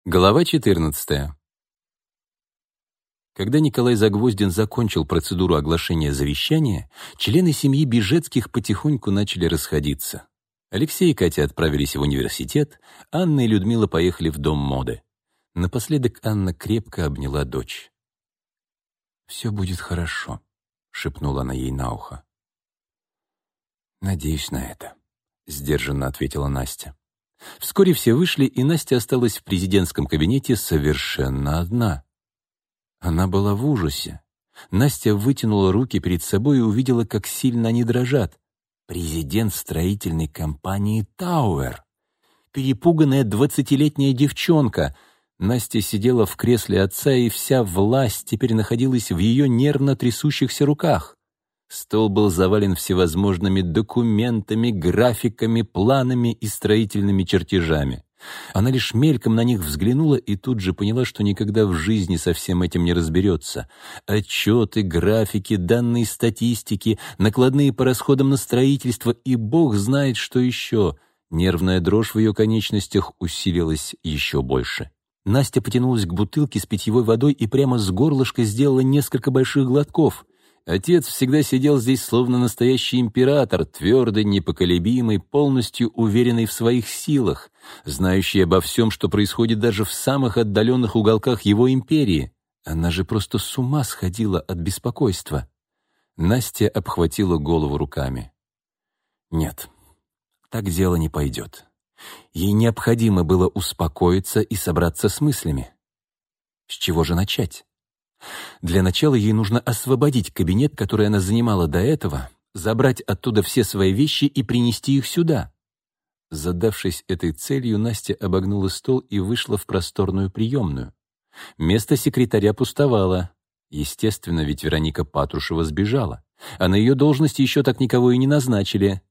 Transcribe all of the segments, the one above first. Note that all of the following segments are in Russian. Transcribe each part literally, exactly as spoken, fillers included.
Глава четырнадцатая. Когда Николай Загвоздин закончил процедуру оглашения завещания, члены семьи Бежецких потихоньку начали расходиться. Алексей и Катя отправились в университет, Анна и Людмила поехали в дом моды. Напоследок Анна крепко обняла дочь. «Все будет хорошо», — шепнула она ей на ухо. «Надеюсь на это», — сдержанно ответила Настя. Вскоре все вышли, и Настя осталась в президентском кабинете совершенно одна. Она была в ужасе. Настя вытянула руки перед собой и увидела, как сильно они дрожат. Президент строительной компании «Тауэр». Перепуганная двадцатилетняя девчонка. Настя сидела в кресле отца, и вся власть теперь находилась в ее нервно трясущихся руках. Стол был завален всевозможными документами, графиками, планами и строительными чертежами. Она лишь мельком на них взглянула и тут же поняла, что никогда в жизни со всем этим не разберется. Отчеты, графики, данные статистики, накладные по расходам на строительство и бог знает, что еще. Нервная дрожь в ее конечностях усилилась еще больше. Настя потянулась к бутылке с питьевой водой и прямо с горлышка сделала несколько больших глотков. Отец всегда сидел здесь словно настоящий император, твердый, непоколебимый, полностью уверенный в своих силах, знающий обо всем, что происходит даже в самых отдаленных уголках его империи. Она же просто с ума сходила от беспокойства. Настя обхватила голову руками. Нет, так дело не пойдет. Ей необходимо было успокоиться и собраться с мыслями. С чего же начать? Для начала ей нужно освободить кабинет, который она занимала до этого, забрать оттуда все свои вещи и принести их сюда. Задавшись этой целью, Настя обогнула стол и вышла в просторную приемную. Место секретаря пустовало. Естественно, ведь Вероника Патрушева сбежала, а на ее должность еще так никого и не назначили.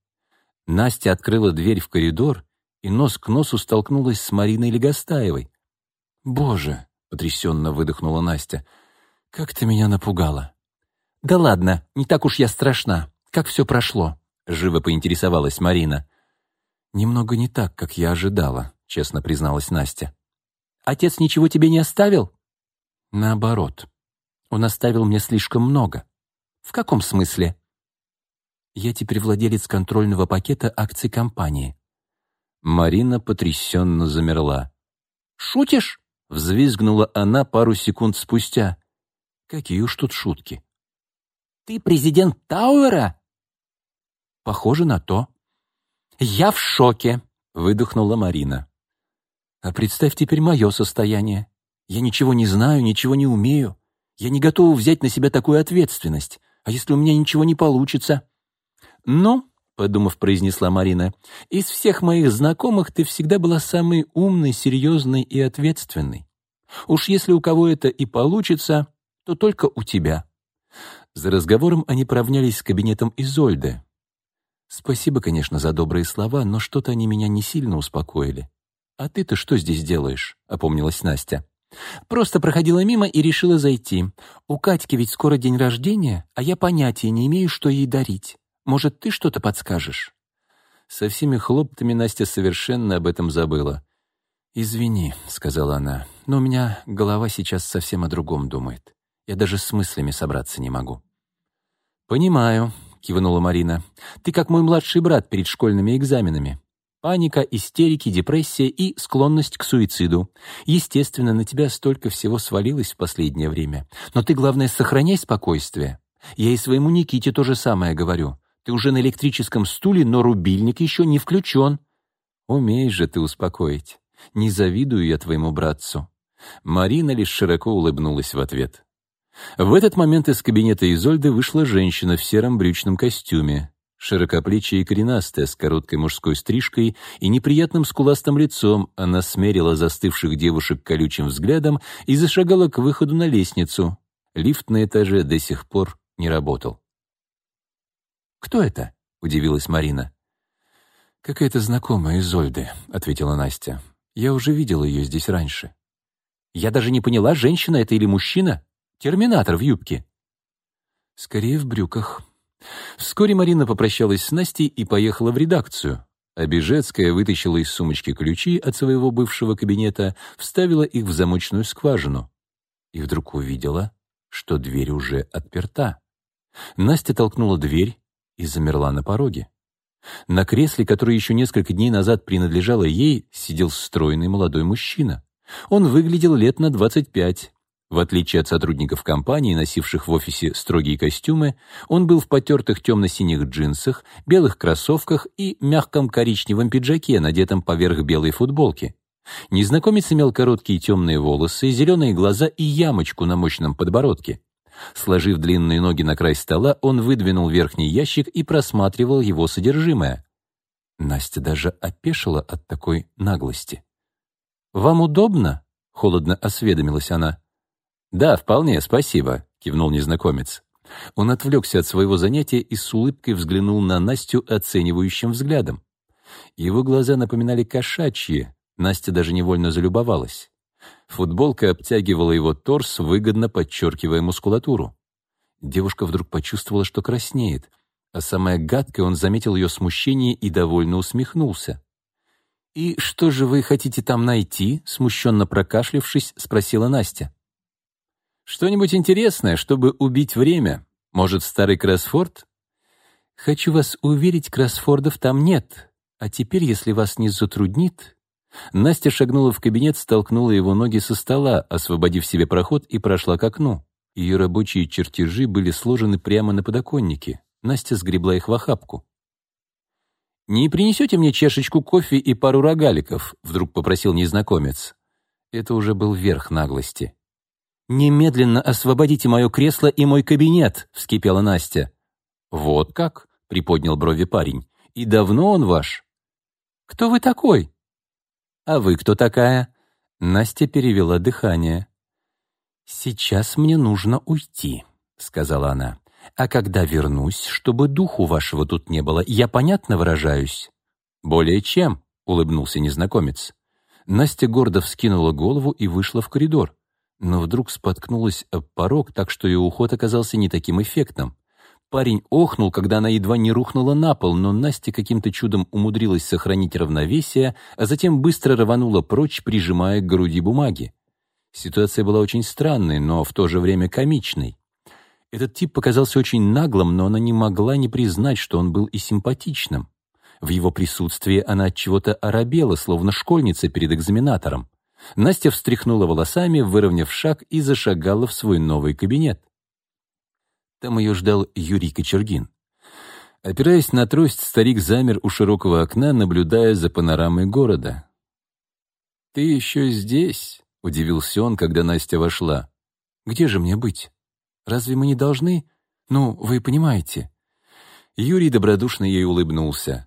Настя открыла дверь в коридор и нос к носу столкнулась с Мариной Легостаевой. «Боже!» — потрясенно выдохнула Настя. «Как ты меня напугала!» «Да ладно, не так уж я страшна. Как все прошло?» — живо поинтересовалась Марина. «Немного не так, как я ожидала», — честно призналась Настя. «Отец ничего тебе не оставил?» «Наоборот. Он оставил мне слишком много». «В каком смысле?» «Я теперь владелец контрольного пакета акций компании». Марина потрясенно замерла. «Шутишь?» — взвизгнула она пару секунд спустя. «Какие уж тут шутки». «Ты президент Тауэра?» «Похоже на то». «Я в шоке», — выдохнула Марина. «А представь теперь мое состояние. Я ничего не знаю, ничего не умею. Я не готова взять на себя такую ответственность. А если у меня ничего не получится?» «Ну», — подумав, произнесла Марина, «из всех моих знакомых ты всегда была самой умной, серьезной и ответственной. Уж если у кого это и получится, то только у тебя». За разговором они поравнялись с кабинетом Изольды. «Спасибо, конечно, за добрые слова, но что-то они меня не сильно успокоили». «А ты-то что здесь делаешь?» — опомнилась Настя. «Просто проходила мимо и решила зайти. У Катьки ведь скоро день рождения, а я понятия не имею, что ей дарить. Может, ты что-то подскажешь?» Со всеми хлопотами Настя совершенно об этом забыла. «Извини», — сказала она, — «но у меня голова сейчас совсем о другом думает. Я даже с мыслями собраться не могу». «Понимаю», — кивнула Марина. «Ты как мой младший брат перед школьными экзаменами. Паника, истерики, депрессия и склонность к суициду. Естественно, на тебя столько всего свалилось в последнее время. Но ты, главное, сохраняй спокойствие. Я и своему Никите то же самое говорю. Ты уже на электрическом стуле, но рубильник еще не включен». «Умеешь же ты успокоить. Не завидую я твоему братцу». Марина лишь широко улыбнулась в ответ. В этот момент из кабинета Изольды вышла женщина в сером брючном костюме, широкоплечья и коренастая, с короткой мужской стрижкой и неприятным скуластым лицом. Она смерила застывших девушек колючим взглядом и зашагала к выходу на лестницу. Лифт на этаже до сих пор не работал. «Кто это?» — удивилась Марина. «Какая-то знакомая Изольды», — ответила Настя. «Я уже видела ее здесь раньше». «Я даже не поняла, женщина это или мужчина? Терминатор в юбке». «Скорее в брюках». Вскоре Марина попрощалась с Настей и поехала в редакцию. А Бежецкая вытащила из сумочки ключи от своего бывшего кабинета, вставила их в замочную скважину. И вдруг увидела, что дверь уже отперта. Настя толкнула дверь и замерла на пороге. На кресле, которое еще несколько дней назад принадлежало ей, сидел стройный молодой мужчина. Он выглядел лет на двадцать пять. В отличие от сотрудников компании, носивших в офисе строгие костюмы, он был в потертых темно-синих джинсах, белых кроссовках и мягком коричневом пиджаке, надетом поверх белой футболки. Незнакомец имел короткие темные волосы, зеленые глаза и ямочку на мощном подбородке. Сложив длинные ноги на край стола, он выдвинул верхний ящик и просматривал его содержимое. Настя даже опешила от такой наглости. «Вам удобно?» — холодно осведомилась она. «Да, вполне, спасибо», — кивнул незнакомец. Он отвлекся от своего занятия и с улыбкой взглянул на Настю оценивающим взглядом. Его глаза напоминали кошачьи, Настя даже невольно залюбовалась. Футболка обтягивала его торс, выгодно подчеркивая мускулатуру. Девушка вдруг почувствовала, что краснеет, а самое гадкое, он заметил ее смущение и довольно усмехнулся. «И что же вы хотите там найти?» — смущенно прокашлявшись, спросила Настя. «Что-нибудь интересное, чтобы убить время? Может, старый кроссфорд?» «Хочу вас уверить, кроссфордов там нет. А теперь, если вас не затруднит...» Настя шагнула в кабинет, столкнула его ноги со стола, освободив себе проход, и прошла к окну. Ее рабочие чертежи были сложены прямо на подоконнике. Настя сгребла их в охапку. «Не принесете мне чашечку кофе и пару рогаликов?» — вдруг попросил незнакомец. Это уже был верх наглости. «Немедленно освободите мое кресло и мой кабинет!» — вскипела Настя. «Вот как?» — приподнял брови парень. «И давно он ваш?» «Кто вы такой?» «А вы кто такая?» Настя перевела дыхание. «Сейчас мне нужно уйти», — сказала она. «А когда вернусь, чтобы духу вашего тут не было, я понятно выражаюсь?» «Более чем», — улыбнулся незнакомец. Настя гордо вскинула голову и вышла в коридор, но вдруг споткнулась об порог, так что ее уход оказался не таким эффектным. Парень охнул, когда она едва не рухнула на пол, но Настя каким-то чудом умудрилась сохранить равновесие, а затем быстро рванула прочь, прижимая к груди бумаги. Ситуация была очень странной, но в то же время комичной. Этот тип показался очень наглым, но она не могла не признать, что он был и симпатичным. В его присутствии она от чего-то оробела, словно школьница перед экзаменатором. Настя встряхнула волосами, выровняв шаг, и зашагала в свой новый кабинет. Там ее ждал Юрий Кочергин. Опираясь на трость, старик замер у широкого окна, наблюдая за панорамой города. «Ты еще здесь?» — удивился он, когда Настя вошла. «Где же мне быть? Разве мы не должны? Ну, вы понимаете». Юрий добродушно ей улыбнулся.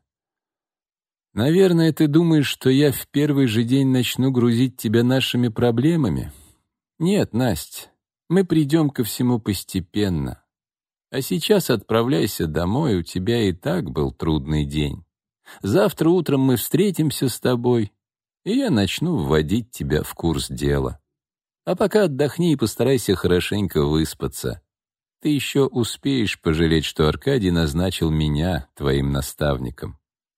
«Наверное, ты думаешь, что я в первый же день начну грузить тебя нашими проблемами? Нет, Настя, мы придем ко всему постепенно. А сейчас отправляйся домой, у тебя и так был трудный день. Завтра утром мы встретимся с тобой, и я начну вводить тебя в курс дела. А пока отдохни и постарайся хорошенько выспаться. Ты еще успеешь пожалеть, что Аркадий назначил меня твоим наставником».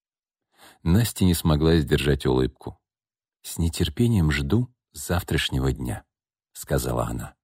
Настя не смогла сдержать улыбку. «С нетерпением жду завтрашнего дня», — сказала она.